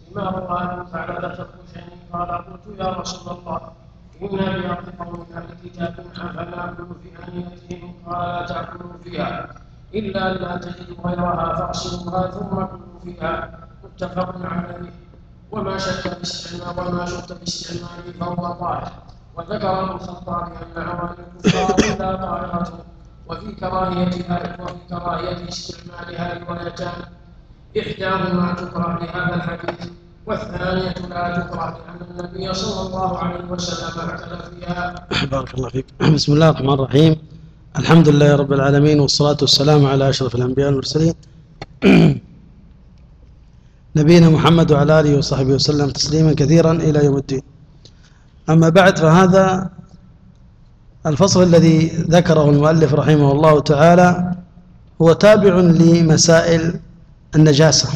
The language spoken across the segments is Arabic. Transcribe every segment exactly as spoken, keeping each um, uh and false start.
لما روى ابو ثعلبه الخشني قال قلت يا رسول الله إنا بأرض قوم أهل كتاب أفنأكل في أنيتهم قال لا تأكلوا فيها إلا لا تجدوا غيرها فاغسلوها ثم كلوا فيها متفق عليه. وما شك باستعمال وما شك باستعماله فهو طاهر. وذكر ابن الخطاب أن أواني الكفار لا طاهرة، وفي كراهيتها وفي كراهية استعمالها روايتان، إحداهما تكره لهذا الحديث والثانية لا تكره لأن النبي صلى الله عليه وسلم اعتدى فيها. بارك الله فيك. بسم الله الرحمن الرحيم. الحمد لله رب العالمين والصلاة والسلام على أشرف الأنبياء والمرسلين نبينا محمد وعلى آله وصحبه وسلم تسليما كثيرا إلى يوم الدين. أما بعد، فهذا الفصل الذي ذكره المؤلف رحمه الله تعالى هو تابع لمسائل النجاسة،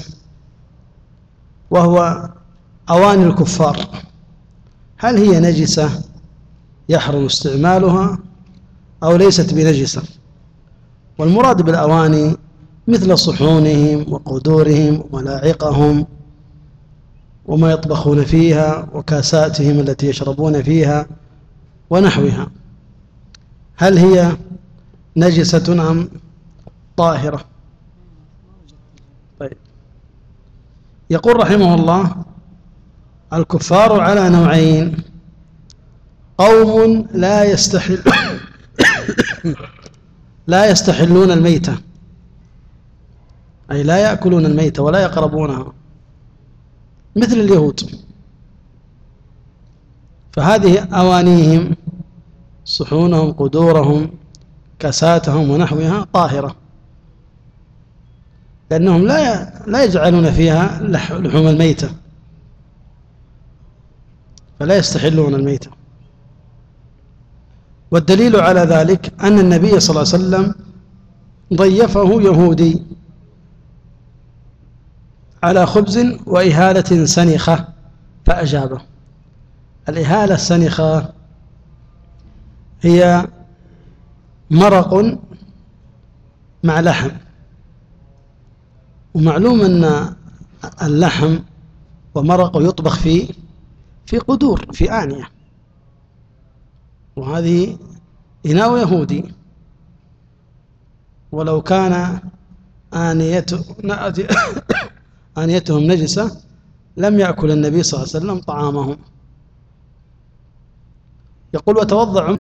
وهو أواني الكفار، هل هي نجسة يحرم استعمالها أو ليست بنجسة؟ والمراد بالأواني مثل صحونهم وقدورهم وملاعقهم وما يطبخون فيها وكاساتهم التي يشربون فيها ونحوها، هل هي نجسة أم طاهرة؟ طيب، يقول رحمه الله: الكفار على نوعين: قوم لا يستحل لا يستحلون الميتة، أي لا يأكلون الميتة ولا يقربونها، مثل اليهود، فهذه أوانيهم صحونهم قدورهم كاساتهم ونحوها طاهرة، لأنهم لا لا يجعلون فيها لحوم الميتة، فلا يستحلون الميتة. والدليل على ذلك أن النبي صلى الله عليه وسلم ضيفه يهودي على خبز وإهالة سنخة فأجابه. الإهالة السنخة هي مرق مع لحم، ومعلوم أن اللحم ومرق يطبخ في في قدور في آنية، وهذه إناء يهودي، ولو كان آنيته آنيتهم نجسة لم يأكل النبي صلى الله عليه وسلم طعامهم. يقول: وتوضأ